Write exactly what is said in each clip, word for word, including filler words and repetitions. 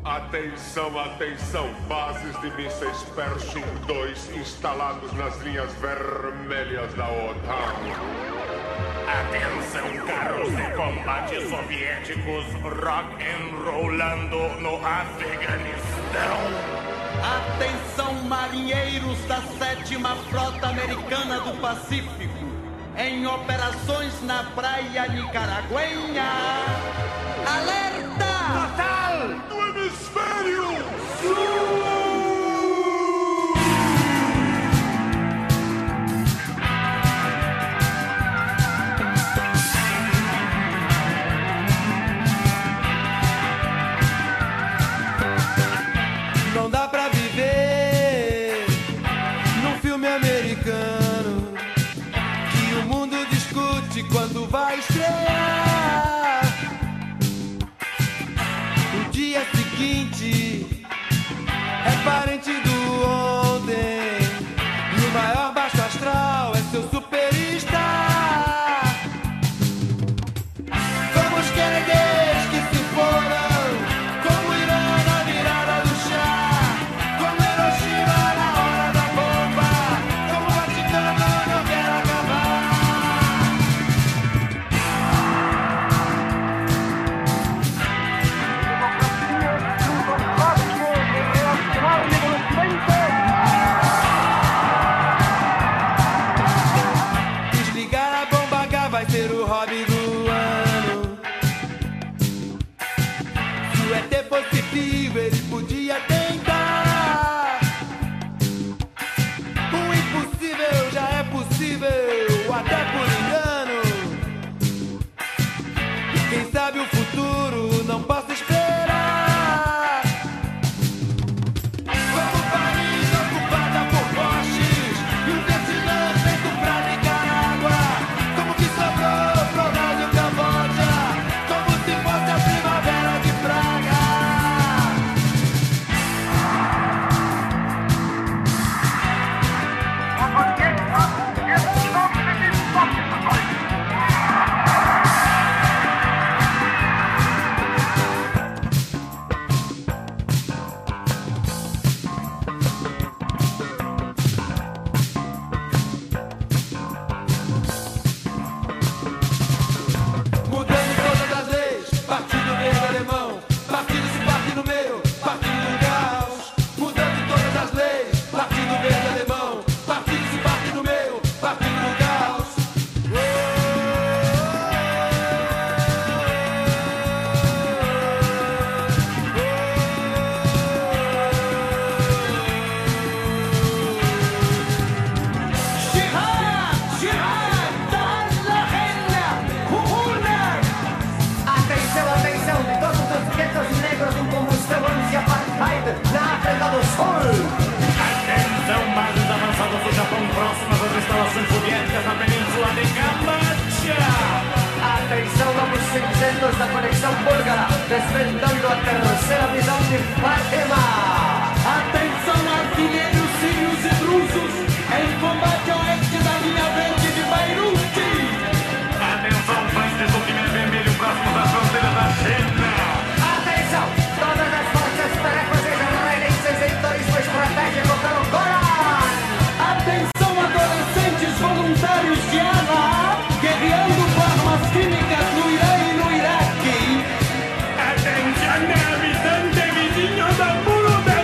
Atenção, atenção, bases de mísseis Pershing dois instalados nas linhas vermelhas da OTAN. Atenção, carros de combate soviéticos rock and rollando no Afeganistão. Atenção, marinheiros da sétima Frota Americana do Pacífico, em operações na praia nicaragüenha. Alerta! Total! Do hemisfério sul! Não dá pra viver num filme americano que o mundo discute quando vai estrear. O dia seguinte é parente do ontem e o maior baixo astral é seu superstar. Vamos querer que se foram. Ele podia tentar. O impossível já é possível, até por engano. E quem sabe o futuro não possa esperar. Como Paris ocupada por postes e o Vietnã feito pra Nicarágua. Como que sobrou pro Brasil e Camboja, como se fosse a primavera de Praga. Da conexão búlgara, desvendando a terceira visão de Fátima. Atenção, artilheiros sírios e drusos, em combate ao oeste da linha verde de Beirute. Atenção, fãs do time vermelho próximo da fronteira da China. Atenção, todas as forças tarefas israelenses em turismo estratégico pelo Golan. Atenção, adolescentes voluntários de Allah, guerreando com armas químicas no Irã e no Iraque. Atención, habitante vizinho do muro da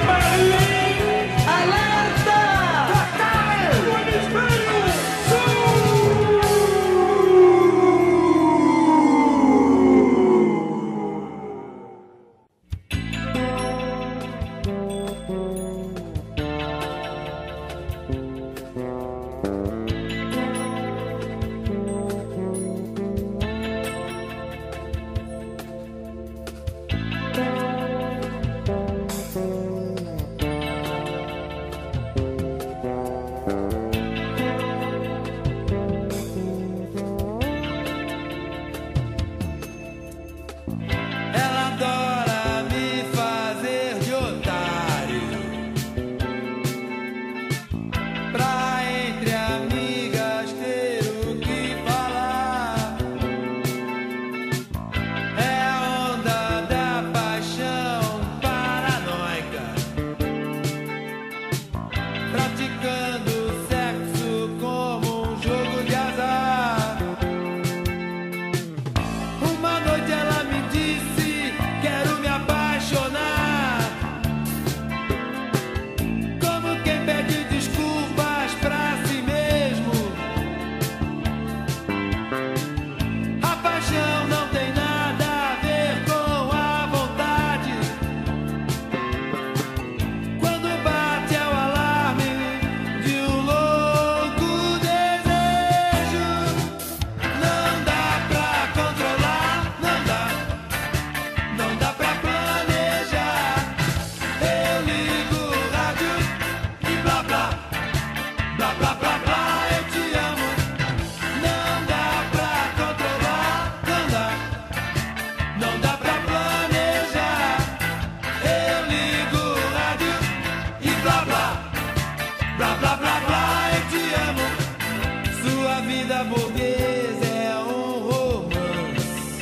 vida burguesa é um romance,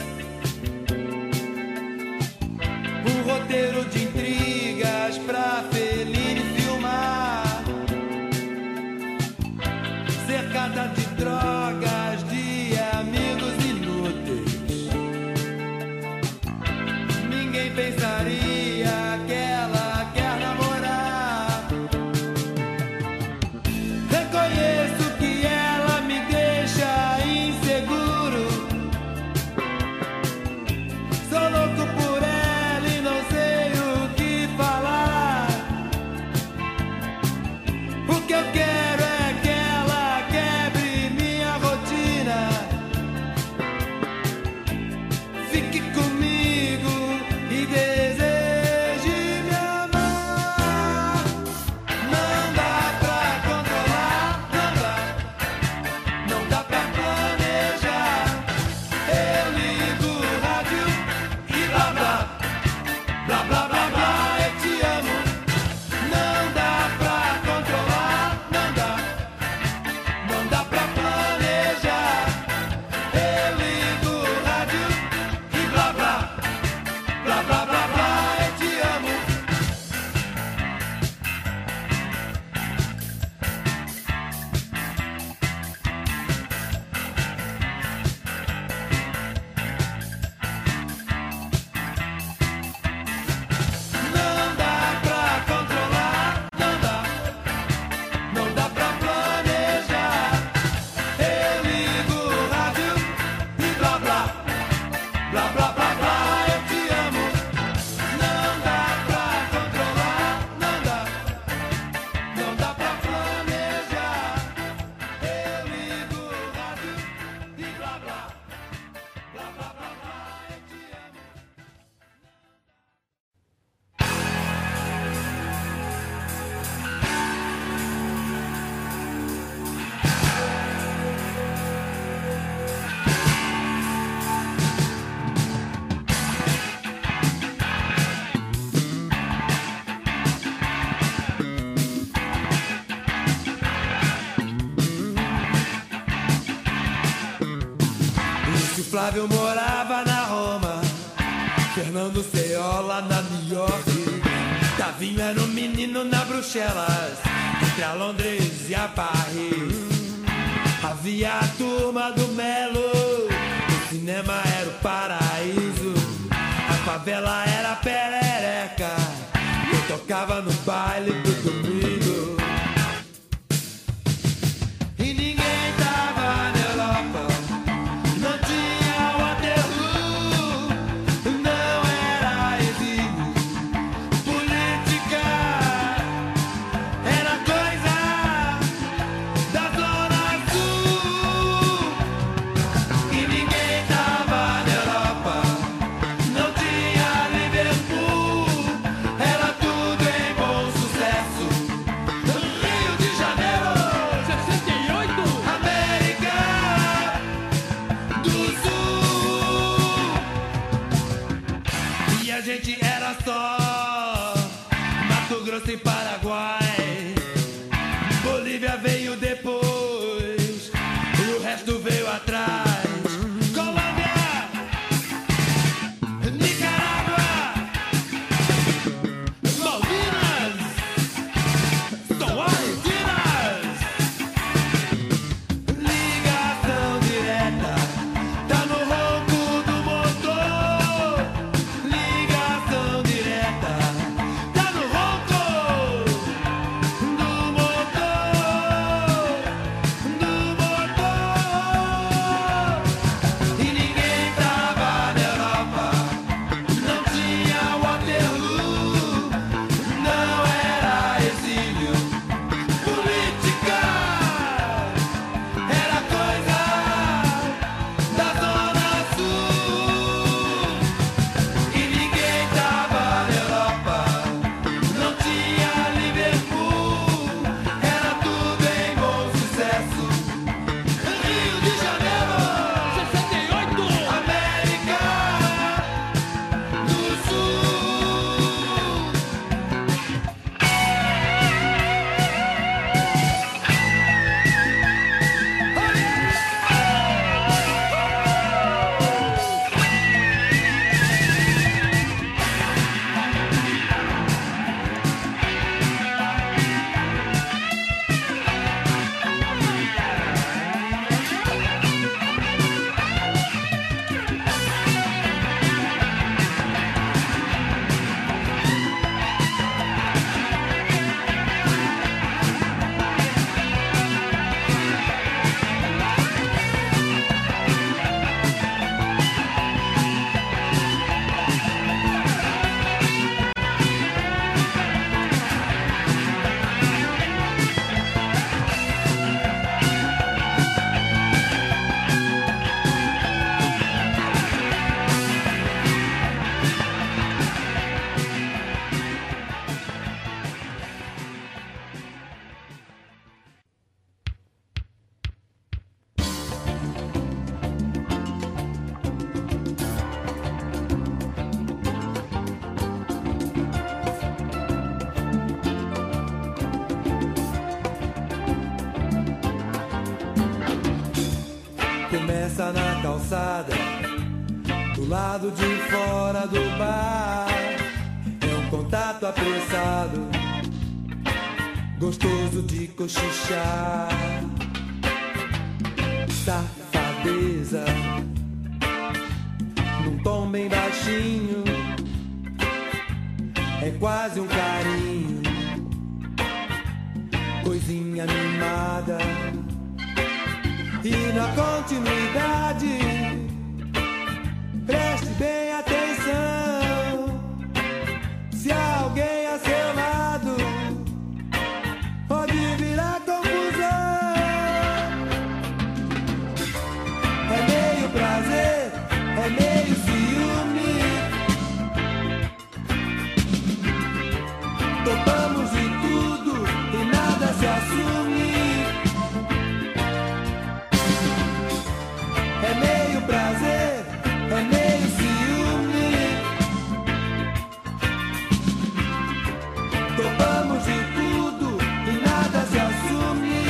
um roteiro de intrigas pra Fellini filmar, cercada de drogas, de amigos inúteis. Ninguém pensaria que ela quer namorar. Reconheço que ela me deixa inseguro. Sou louco por ela e não sei o que falar. O que eu quero é que ela quebre minha rotina. Fique comigo e deseje me amar. Não dá pra controlar, não dá, não dá pra planejar. Eu ligo o rádio e blá blá, blá blá blá blá, eu te amo. Não dá pra controlar, não dá, não dá pra planejar. Eu ligo o rádio e blá blá, blá blá blá blá, eu te amo. Não dá pra controlar, não dá, não dá pra planejar. Eu ligo o rádio e blá blá, blá blá blá blá, eu te amo. Não dá pra controlar, não dá, não dá pra planejar. Eu ligo o rádio e blá blá, blá blá blá blá, eu te amo. Lúcio Flávio morava na Roma, Fernando Ceola na New York, Tavinho era um menino na Bruxelas, entre a Londres e a Paris. Havia a turma do Melo, o cinema era o paraíso, a favela era a perereca, eu tocava no baile do domingo. E ninguém tava na Europa, não tinha Waterloo, não era exílio, política era coisa da Zona Sul. E ninguém tava na Europa, não tinha Liverpool, era tudo em bom sucesso. Rio de Janeiro, sessenta e oito, América do Sul. E a gente era só Mato Grosso e Paraguai. Bolívia veio depois e o resto veio atrás. Colômbia, Nicarágua, Malvinas, são Argentinas. Ligação direta, tá no ronco do motor. Ligação direta, tá no ronco. Começa na calçada, do lado de fora do bar. É um contato apressado, gostoso de cochichar. Safadeza, num tom bem baixinho, é quase um carinho, coisinha mimada. E na continuidade, preste bem atenção. Se há alguém a seu lado, pode virar confusão. É meio prazer, é meio ciúme. Topamos de tudo e nada se assume. É meio prazer, é meio ciúme. Topamos de tudo e nada se assume.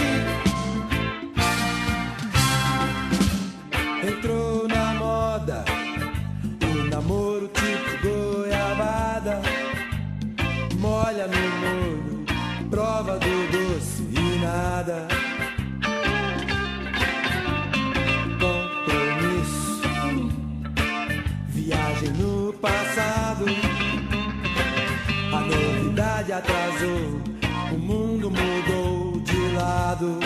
Entrou na moda o namoro tipo goiabada. Molha no molho, prova do doce e nada. Viagem no passado, a novidade atrasou, o mundo mudou de lado.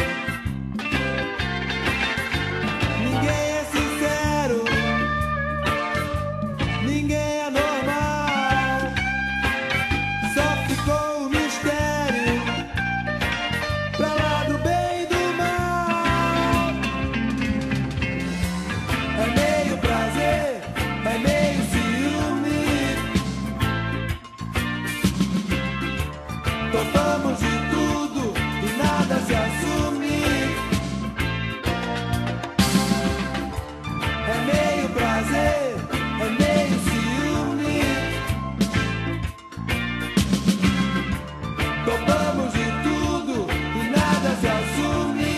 Ninguém é sincero, ninguém é normal, só ficou o mistério, pra lá do bem e do mal. É meio prazer, é meio ciúme. Topamos de tudo e nada se assume. É meio prazer, é meio ciúme. Topamos de tudo e nada se assume.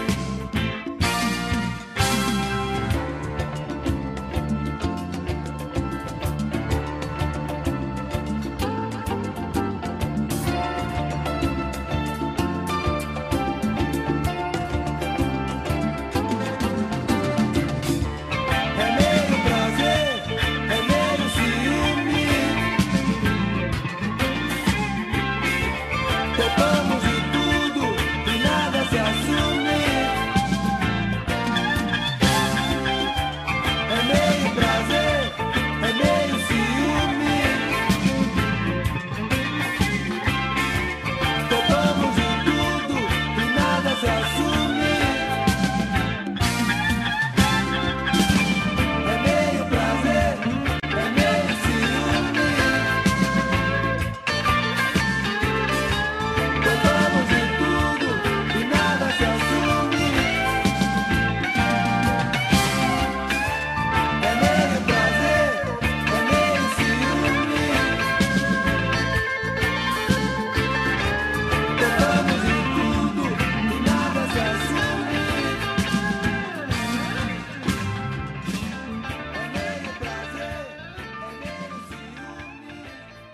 Topamos de tudo e nada se assume. É meio prazer, é meio ciúme. Topamos de tudo e nada se assume. É meio prazer, é meio ciúme. Topamos de tudo e nada se assume. É meio prazer, é meio ciúme. Topamos de tudo e nada se assume. É meio prazer, é meio ciúme.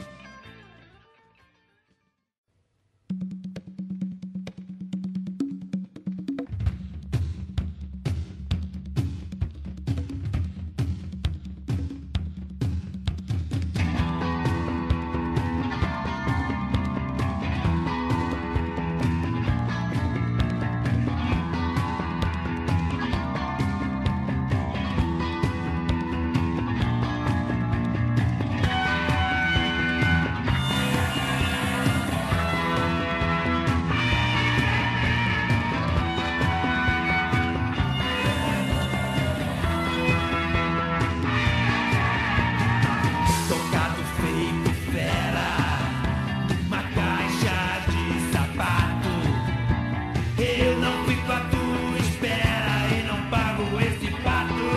Tocado feito fera, uma caixa de sapato. Eu não fico à tua espera e não pago esse pato.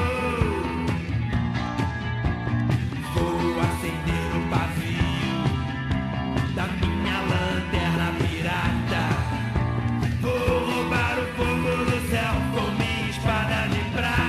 Vou acender o pavio da minha lanterna pirata. Vou roubar o fogo do céu com minha espada de prata.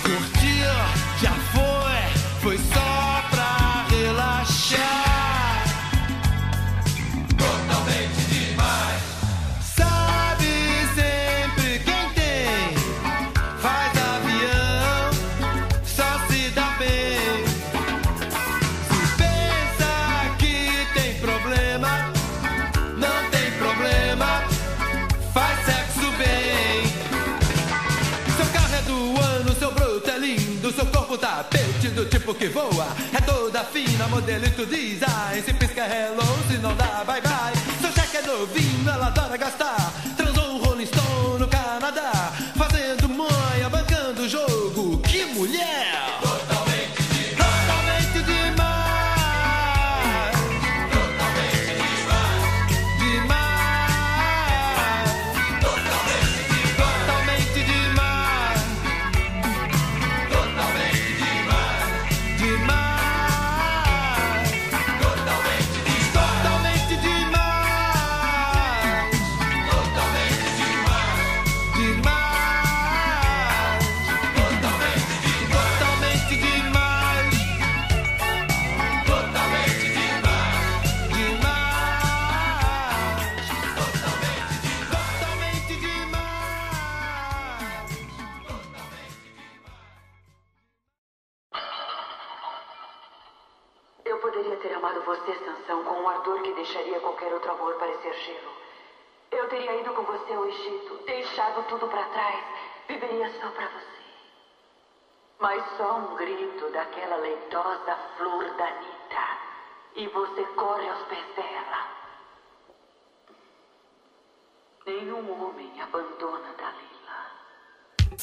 curtir, já foi, foi só pra relaxar. Totalmente demais. Sabe sempre quem tem, faz avião, só se dá bem. Se pensa que tem problema, não tem problema, faz sexo bem. Seu carro é do ano, seu broto é lindo, seu corpo tapete do tipo que voa, é toda fina, modelito design. Se pisca hello, se não dá bye bye. Seu cheque é novinho, ela adora gastar. Transou um Rolling Stone no Canadá, fazendo manha, bancando o jogo. Que mulher! Totalmente demais. Totalmente demais. Totalmente demais. Demais. Totalmente demais. Totalmente demais. Demais. Totalmente demais. Totalmente demais. Totalmente demais. Eu poderia ter amado você, Sansão, com um ardor que deixaria qualquer outro amor parecer gelo. Eu teria ido com você ao Egito, deixado tudo pra trás, viveria só pra você. Mas só um grito daquela leitosa flor da Anitta, e você corre aos pés dela. Nenhum homem abandona Dalila.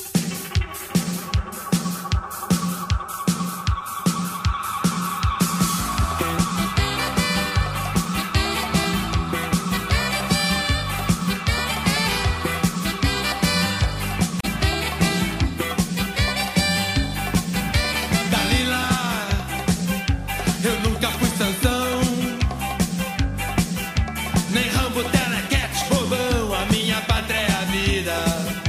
Dalila, eu nunca fui Sansão, nem Rambo, Telecat, bobão, a minha pátria é a vida.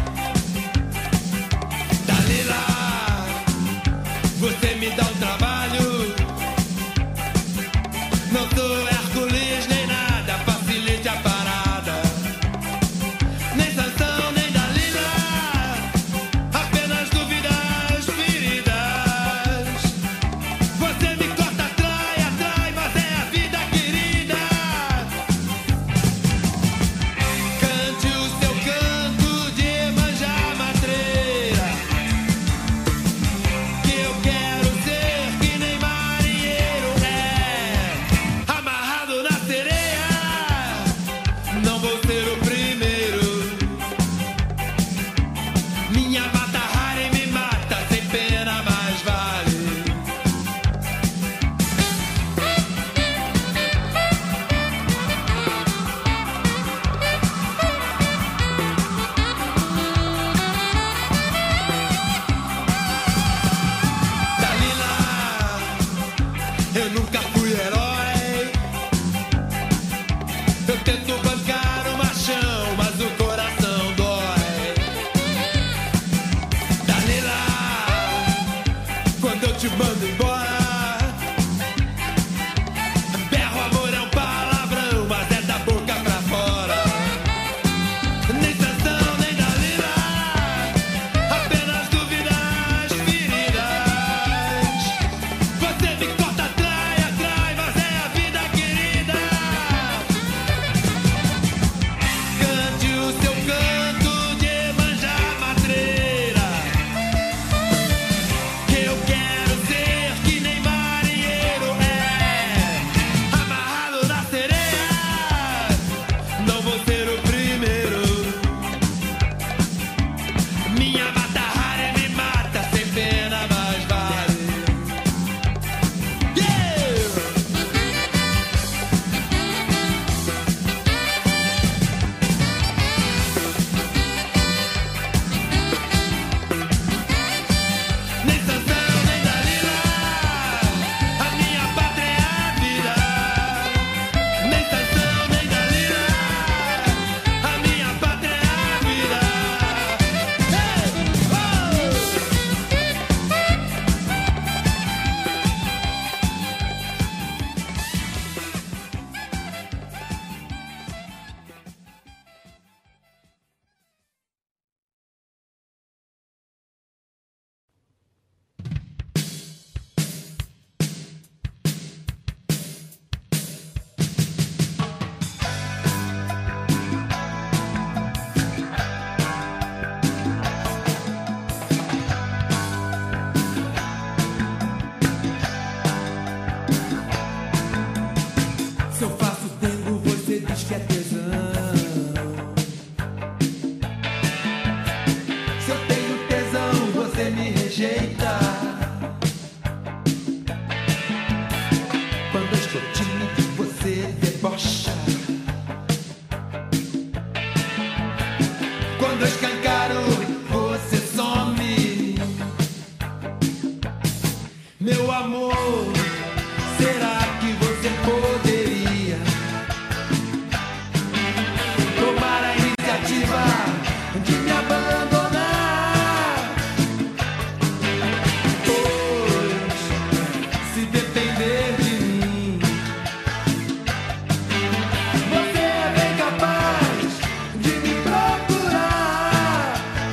rejeita. Quando eu estou tímido, você debocha. Quando eu escancaro, você some. Meu amor, será que você poderia tomar a iniciativa de me abandonar? Pois, se depender de mim, você é bem capaz de me procurar.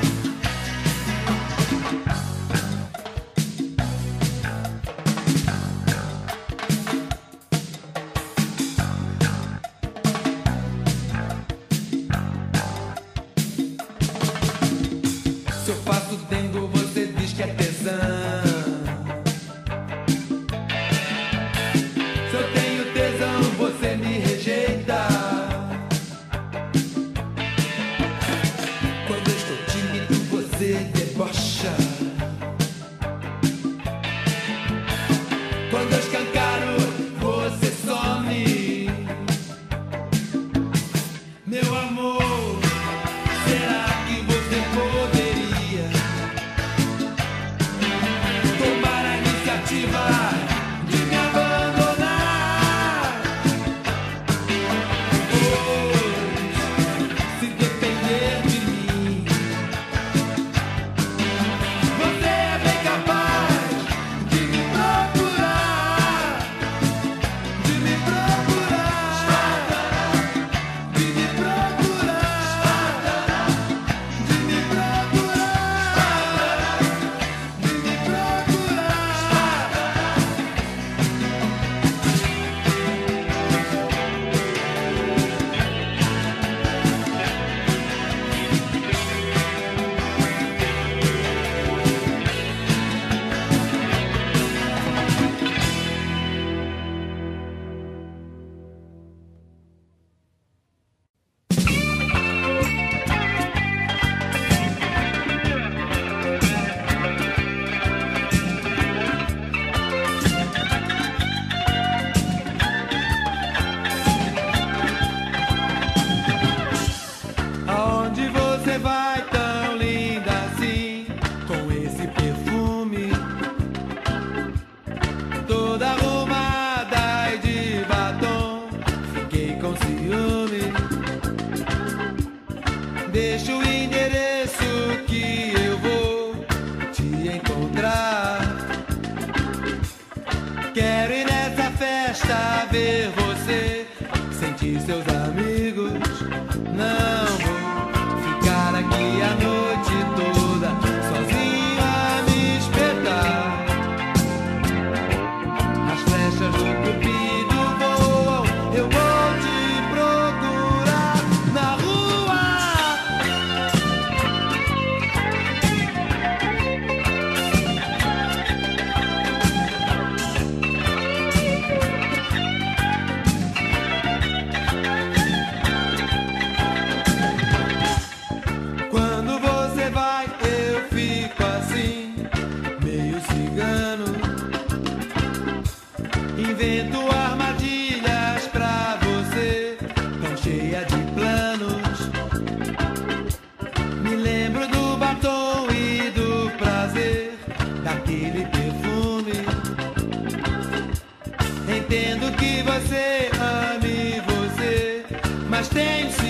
Se eu faço dengo, você diz que é tesão. Se eu tenho tesão, você me rejeita. Quando eu estou tímido, você debocha. Quando eu escancaro, você some. Meu amor, será que você poderia tomar a iniciativa de me abandonar? Pois, se depender de mim, você é bem capaz de me procurar, de me procurar, de me procurar, de me procurar, de me Aonde você vai tão linda assim, com esse perfume, toda arrumada e de batom? Fiquei com ciúme. Deixa o endereço que eu vou te encontrar. Quero ir nessa festa ver você, sentir seus amigos. Não vou ficar aqui a noite toda sozinho a me espetar. As flechas do cupido voam, eu vou te procurar na rua. Quando você vai, eu fico assim, meio cigano. Invento armadilhas pra você, tão cheia de planos. Me lembro do batom e do prazer daquele perfume. Entendo que você ame você, mas tem